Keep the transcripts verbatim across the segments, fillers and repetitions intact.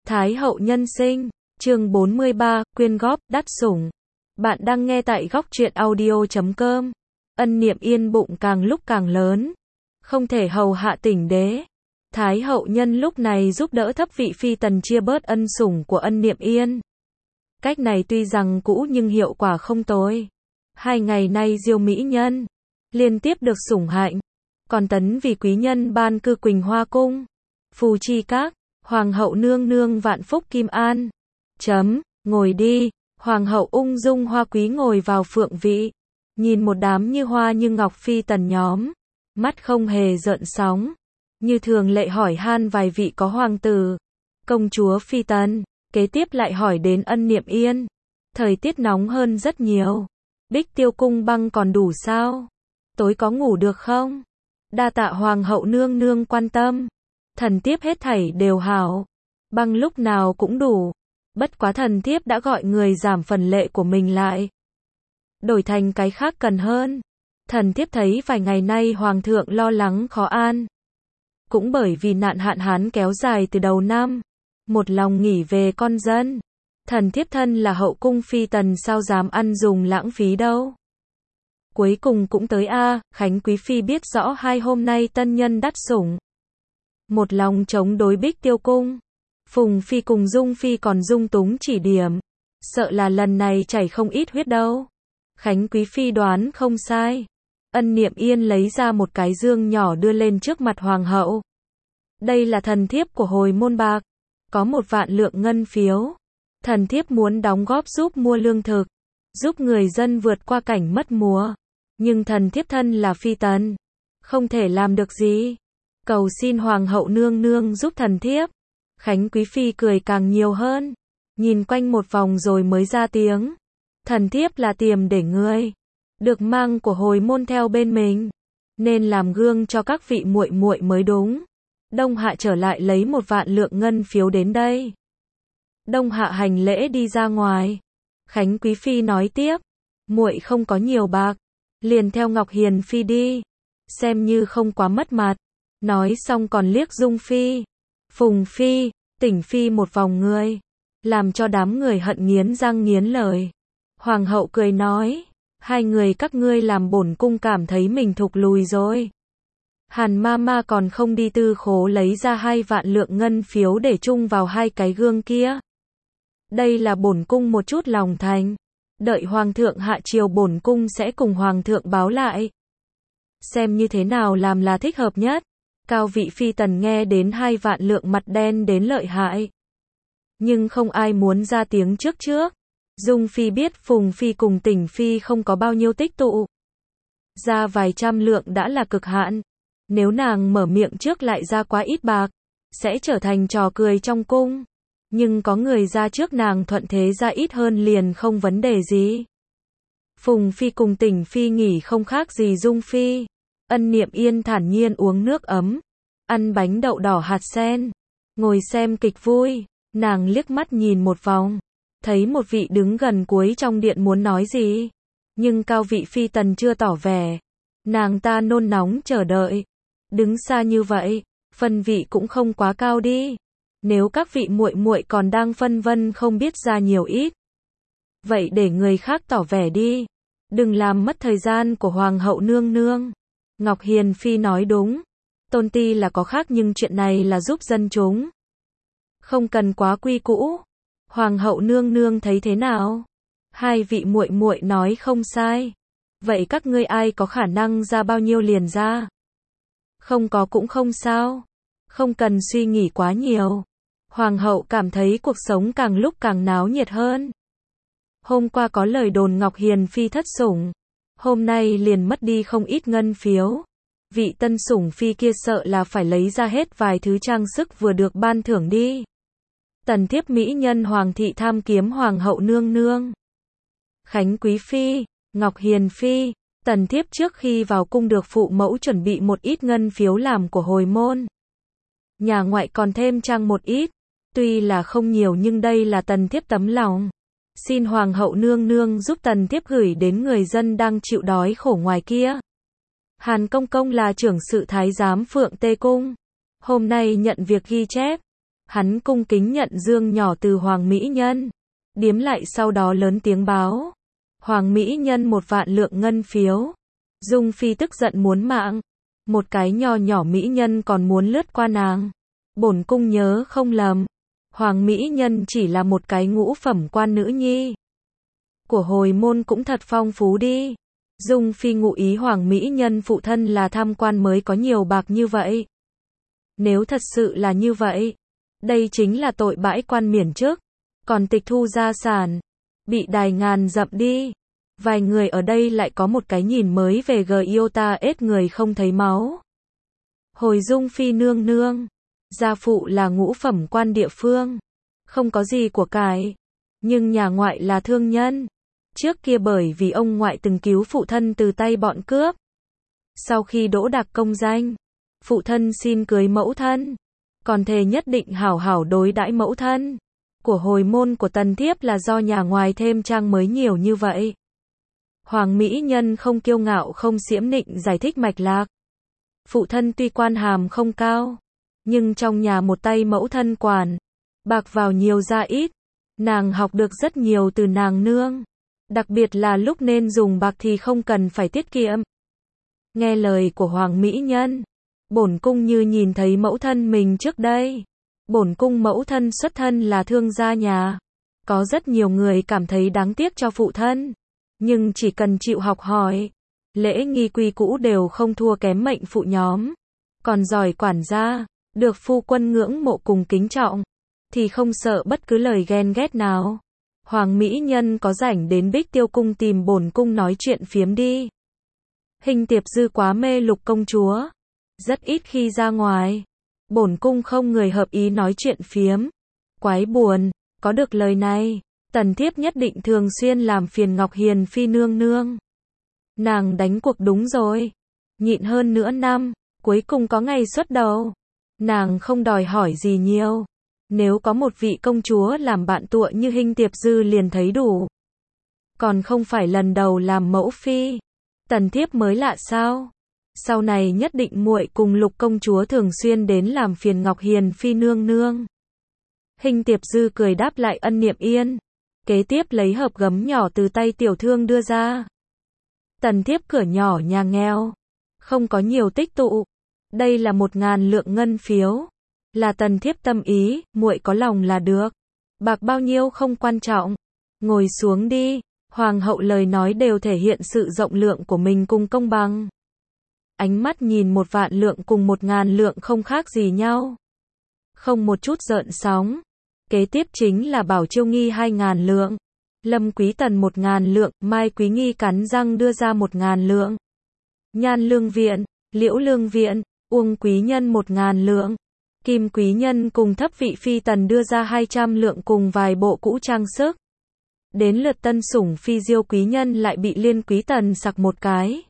Thái hậu nhân sinh, chương bốn mươi ba, quyên góp, đắt sủng. Bạn đang nghe tại góc truyện audio chấm com. Ân Niệm Yên bụng càng lúc càng lớn, không thể hầu hạ tỉnh đế. Thái hậu nhân lúc này giúp đỡ thấp vị phi tần chia bớt ân sủng của Ân Niệm Yên. Cách này tuy rằng cũ nhưng hiệu quả không tồi. Hai ngày nay Diêu mỹ nhân liên tiếp được sủng hạnh, còn tấn vì quý nhân ban cư Quỳnh Hoa cung, phù chi các, hoàng hậu nương nương vạn phúc kim an. Chấm, ngồi đi. Hoàng hậu ung dung hoa quý ngồi vào phượng vị, nhìn một đám như hoa như ngọc phi tần nhóm, mắt không hề gợn sóng, như thường lệ hỏi han vài vị có hoàng tử, công chúa phi tần, kế tiếp lại hỏi đến Ân Niệm Yên. Thời tiết nóng hơn rất nhiều, Bích Tiêu cung băng còn đủ sao? Tối có ngủ được không? Đa tạ hoàng hậu nương nương quan tâm, thần thiếp hết thảy đều hảo, băng lúc nào cũng đủ. Bất quá thần thiếp đã gọi người giảm phần lệ của mình lại, đổi thành cái khác cần hơn. Thần thiếp thấy vài ngày nay hoàng thượng lo lắng khó an, cũng bởi vì nạn hạn hán kéo dài từ đầu năm, một lòng nghỉ về con dân. Thần thiếp thân là hậu cung phi tần sao dám ăn dùng lãng phí đâu. Cuối cùng cũng tới a, Khánh quý phi biết rõ hai hôm nay tân nhân đắt sủng, một lòng chống đối Bích Tiêu cung. Phùng phi cùng Dung phi còn dung túng chỉ điểm, sợ là lần này chảy không ít huyết đâu. Khánh quý phi đoán không sai. Ân Niệm Yên lấy ra một cái dương nhỏ đưa lên trước mặt hoàng hậu. Đây là thần thiếp của hồi môn bạc, có một vạn lượng ngân phiếu. Thần thiếp muốn đóng góp giúp mua lương thực, giúp người dân vượt qua cảnh mất mùa. Nhưng thần thiếp thân là phi tần, không thể làm được gì. Cầu xin hoàng hậu nương nương giúp thần thiếp. Khánh quý phi cười càng nhiều hơn, nhìn quanh một vòng rồi mới ra tiếng. Thần thiếp là tiềm để ngươi được mang của hồi môn theo bên mình, nên làm gương cho các vị muội muội mới đúng. Đông hạ trở lại lấy một vạn lượng ngân phiếu đến đây. Đông hạ hành lễ đi ra ngoài. Khánh quý phi nói tiếp, muội không có nhiều bạc, liền theo Ngọc Hiền phi đi, xem như không quá mất mặt. Nói xong còn liếc Dung phi, Phùng phi, Tỉnh phi một vòng người, làm cho đám người hận nghiến răng nghiến lợi. Hoàng hậu cười nói, hai người các ngươi làm bổn cung cảm thấy mình thụt lùi rồi. Hàn ma ma còn không đi tư khố lấy ra hai vạn lượng ngân phiếu để chung vào hai cái gương kia. Đây là bổn cung một chút lòng thành, đợi hoàng thượng hạ triều bổn cung sẽ cùng hoàng thượng báo lại, xem như thế nào làm là thích hợp nhất. Cao vị phi tần nghe đến hai vạn lượng mặt đen đến lợi hại, nhưng không ai muốn ra tiếng trước trước. Dung phi biết Phùng phi cùng Tỉnh phi không có bao nhiêu tích tụ, ra vài trăm lượng đã là cực hạn. Nếu nàng mở miệng trước lại ra quá ít bạc, sẽ trở thành trò cười trong cung. Nhưng có người ra trước nàng thuận thế ra ít hơn liền không vấn đề gì. Phùng phi cùng Tỉnh phi nghỉ không khác gì Dung phi. Ân Niệm Yên thản nhiên uống nước ấm, ăn bánh đậu đỏ hạt sen, ngồi xem kịch vui. Nàng liếc mắt nhìn một vòng, thấy một vị đứng gần cuối trong điện muốn nói gì, nhưng cao vị phi tần chưa tỏ vẻ. Nàng ta nôn nóng chờ đợi. Đứng xa như vậy, phân vị cũng không quá cao đi. Nếu các vị muội muội còn đang phân vân không biết ra nhiều ít, vậy để người khác tỏ vẻ đi, đừng làm mất thời gian của hoàng hậu nương nương. Ngọc Hiền phi nói đúng, tôn ti là có khác nhưng chuyện này là giúp dân chúng, không cần quá quy cũ. Hoàng hậu nương nương thấy thế nào? Hai vị muội muội nói không sai. Vậy các ngươi ai có khả năng ra bao nhiêu liền ra, không có cũng không sao, không cần suy nghĩ quá nhiều. Hoàng hậu cảm thấy cuộc sống càng lúc càng náo nhiệt hơn. Hôm qua có lời đồn Ngọc Hiền phi thất sủng, hôm nay liền mất đi không ít ngân phiếu. Vị tân sủng phi kia sợ là phải lấy ra hết vài thứ trang sức vừa được ban thưởng đi. Tần thiếp mỹ nhân hoàng thị tham kiếm hoàng hậu nương nương. Khánh quý phi, Ngọc Hiền phi, tần thiếp trước khi vào cung được phụ mẫu chuẩn bị một ít ngân phiếu làm của hồi môn. Nhà ngoại còn thêm trang một ít, tuy là không nhiều nhưng đây là tần thiếp tấm lòng. Xin hoàng hậu nương nương giúp tần thiếp gửi đến người dân đang chịu đói khổ ngoài kia. Hàn công công là trưởng sự thái giám Phượng Tê cung, hôm nay nhận việc ghi chép. Hắn cung kính nhận dương nhỏ từ Hoàng Mỹ Nhân. Điếm lại sau đó lớn tiếng báo. Hoàng Mỹ Nhân một vạn lượng ngân phiếu. Dung Phi tức giận muốn mạng. Một cái nho nhỏ Mỹ Nhân còn muốn lướt qua nàng. Bổn cung nhớ không lầm. Hoàng Mỹ Nhân chỉ là một cái ngũ phẩm quan nữ nhi. Của hồi môn cũng thật phong phú đi. Dung Phi ngụ ý Hoàng Mỹ Nhân phụ thân là tham quan mới có nhiều bạc như vậy. Nếu thật sự là như vậy, đây chính là tội bãi quan miễn chức, còn tịch thu gia sản, bị đài ngàn dặm đi. Vài người ở đây lại có một cái nhìn mới về Giota ết người không thấy máu. Hồi Dung Phi nương nương, gia phụ là ngũ phẩm quan địa phương, không có gì của cải, nhưng nhà ngoại là thương nhân. Trước kia bởi vì ông ngoại từng cứu phụ thân từ tay bọn cướp. Sau khi đỗ đặc công danh, phụ thân xin cưới mẫu thân, còn thề nhất định hảo hảo đối đãi mẫu thân. Của hồi môn của tần thiếp là do nhà ngoài thêm trang mới nhiều như vậy. Hoàng Mỹ Nhân không kiêu ngạo không xiễm nịnh giải thích mạch lạc. Phụ thân tuy quan hàm không cao, nhưng trong nhà một tay mẫu thân quản, bạc vào nhiều ra ít, nàng học được rất nhiều từ nàng nương. Đặc biệt là lúc nên dùng bạc thì không cần phải tiết kiệm. Nghe lời của Hoàng Mỹ Nhân, bổn cung như nhìn thấy mẫu thân mình trước đây. Bổn cung mẫu thân xuất thân là thương gia nhà. Có rất nhiều người cảm thấy đáng tiếc cho phụ thân, nhưng chỉ cần chịu học hỏi, lễ nghi quy cũ đều không thua kém mệnh phụ nhóm. Còn giỏi quản gia, được phu quân ngưỡng mộ cùng kính trọng, thì không sợ bất cứ lời ghen ghét nào. Hoàng Mỹ Nhân có rảnh đến Bích Tiêu cung tìm bổn cung nói chuyện phiếm đi. Hình Tiệp Dư quá mê Lục công chúa, rất ít khi ra ngoài. Bổn cung không người hợp ý nói chuyện phiếm. Quái buồn, có được lời này, tần thiếp nhất định thường xuyên làm phiền Ngọc Hiền Phi nương nương. Nàng đánh cuộc đúng rồi, nhịn hơn nửa năm, cuối cùng có ngày xuất đầu. Nàng không đòi hỏi gì nhiều. Nếu có một vị công chúa làm bạn tụa như Hình Tiệp Dư liền thấy đủ. Còn không phải lần đầu làm mẫu phi. Tần thiếp mới lạ sao? Sau này nhất định muội cùng Lục công chúa thường xuyên đến làm phiền Ngọc Hiền Phi nương nương. Hình Tiệp Dư cười đáp lại Ân Niệm Yên. Kế tiếp lấy hộp gấm nhỏ từ tay tiểu thương đưa ra. Tần thiếp cửa nhỏ nhà nghèo, không có nhiều tích tụ. Đây là một ngàn lượng ngân phiếu. Là tần thiếp tâm ý, muội có lòng là được. Bạc bao nhiêu không quan trọng. Ngồi xuống đi. Hoàng hậu lời nói đều thể hiện sự rộng lượng của mình cùng công bằng. Ánh mắt nhìn một vạn lượng cùng một ngàn lượng không khác gì nhau. Không một chút gợn sóng. Kế tiếp chính là Bảo Chiêu Nghi hai ngàn lượng. Lâm Quý Tần một ngàn lượng, Mai Quý Nghi cắn răng đưa ra một ngàn lượng. Nhan Lương Viện, Liễu Lương Viện, Uông Quý Nhân một ngàn lượng. Kim Quý Nhân cùng thấp vị phi tần đưa ra hai trăm lượng cùng vài bộ cũ trang sức. Đến lượt tân sủng phi Diêu Quý Nhân lại bị Liên Quý Tần sặc một cái.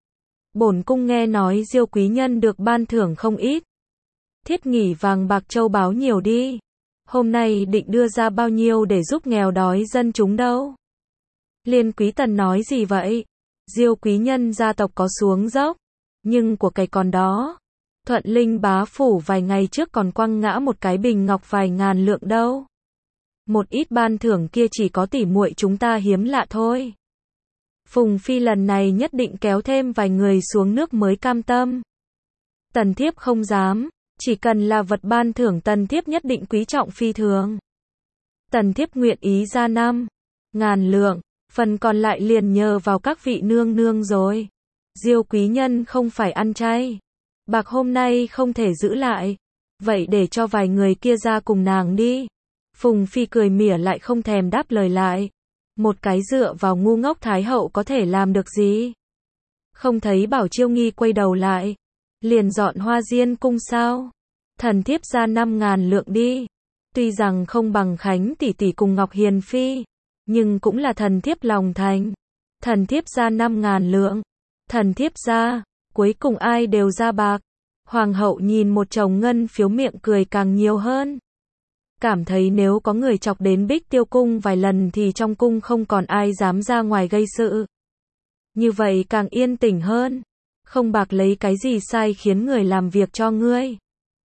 Bổn cung nghe nói Diêu Quý Nhân được ban thưởng không ít. Thiết nghỉ vàng bạc châu báu nhiều đi. Hôm nay định đưa ra bao nhiêu để giúp nghèo đói dân chúng đâu? Liên Quý Tần nói gì vậy? Diêu Quý Nhân gia tộc có xuống dốc, nhưng của cải còn đó. Thuận Linh bá phủ vài ngày trước còn quăng ngã một cái bình ngọc vài ngàn lượng đâu. Một ít ban thưởng kia chỉ có tỉ muội chúng ta hiếm lạ thôi. Phùng Phi lần này nhất định kéo thêm vài người xuống nước mới cam tâm. Tần thiếp không dám, chỉ cần là vật ban thưởng tần thiếp nhất định quý trọng phi thường. Tần thiếp nguyện ý ra năm ngàn lượng, phần còn lại liền nhờ vào các vị nương nương rồi. Diêu Quý Nhân không phải ăn chay. Bạc hôm nay không thể giữ lại. Vậy để cho vài người kia ra cùng nàng đi. Phùng Phi cười mỉa lại không thèm đáp lời lại. Một cái dựa vào ngu ngốc Thái hậu có thể làm được gì? Không thấy Bảo Chiêu Nghi quay đầu lại. Liền dọn Hoa Diên cung sao? Thần thiếp ra năm ngàn lượng đi. Tuy rằng không bằng Khánh tỷ tỷ cùng Ngọc Hiền Phi, nhưng cũng là thần thiếp lòng thành. Thần thiếp ra năm ngàn lượng. Thần thiếp ra. Cuối cùng ai đều ra bạc. Hoàng hậu nhìn một chồng ngân phiếu miệng cười càng nhiều hơn. Cảm thấy nếu có người chọc đến Bích Tiêu cung vài lần thì trong cung không còn ai dám ra ngoài gây sự. Như vậy càng yên tĩnh hơn. Không bạc lấy cái gì sai khiến người làm việc cho ngươi.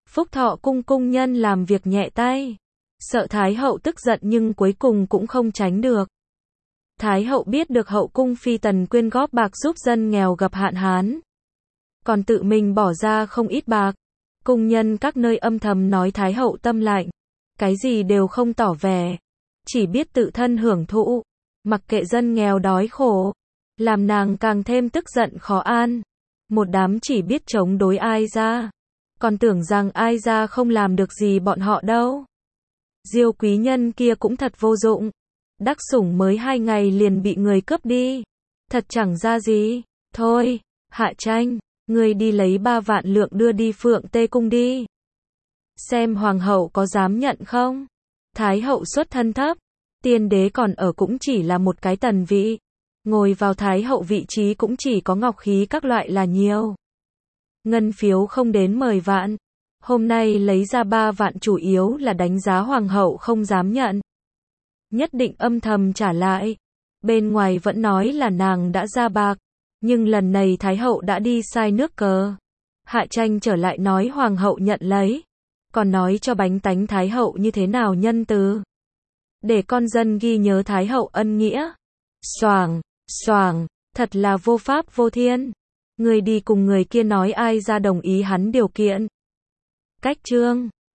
Phúc Thọ cung cung nhân làm việc nhẹ tay. Sợ Thái hậu tức giận nhưng cuối cùng cũng không tránh được. Thái hậu biết được hậu cung phi tần quyên góp bạc giúp dân nghèo gặp hạn hán. Còn tự mình bỏ ra không ít bạc. Cung nhân các nơi âm thầm nói Thái hậu tâm lạnh. Cái gì đều không tỏ vẻ. Chỉ biết tự thân hưởng thụ. Mặc kệ dân nghèo đói khổ. Làm nàng càng thêm tức giận khó an. Một đám chỉ biết chống đối Ai Gia. Còn tưởng rằng Ai Gia không làm được gì bọn họ đâu. Diêu quý nhân kia cũng thật vô dụng. Đắc sủng mới hai ngày liền bị người cướp đi. Thật chẳng ra gì. Thôi, Hạ Tranh, ngươi đi lấy ba vạn lượng đưa đi Phượng Tê Cung đi. Xem hoàng hậu có dám nhận không? Thái hậu xuất thân thấp. Tiên đế còn ở cũng chỉ là một cái tần vị. Ngồi vào thái hậu vị trí cũng chỉ có ngọc khí các loại là nhiều. Ngân phiếu không đến mười vạn. Hôm nay lấy ra ba vạn chủ yếu là đánh giá hoàng hậu không dám nhận. Nhất định âm thầm trả lại. Bên ngoài vẫn nói là nàng đã ra bạc. Nhưng lần này thái hậu đã đi sai nước cờ. Hạ Tranh trở lại nói hoàng hậu nhận lấy. Còn nói cho bánh tánh thái hậu như thế nào nhân từ. Để con dân ghi nhớ thái hậu ân nghĩa. Xoàng, xoàng, thật là vô pháp vô thiên. Người đi cùng người kia nói Ai Gia đồng ý hắn điều kiện. Cách chương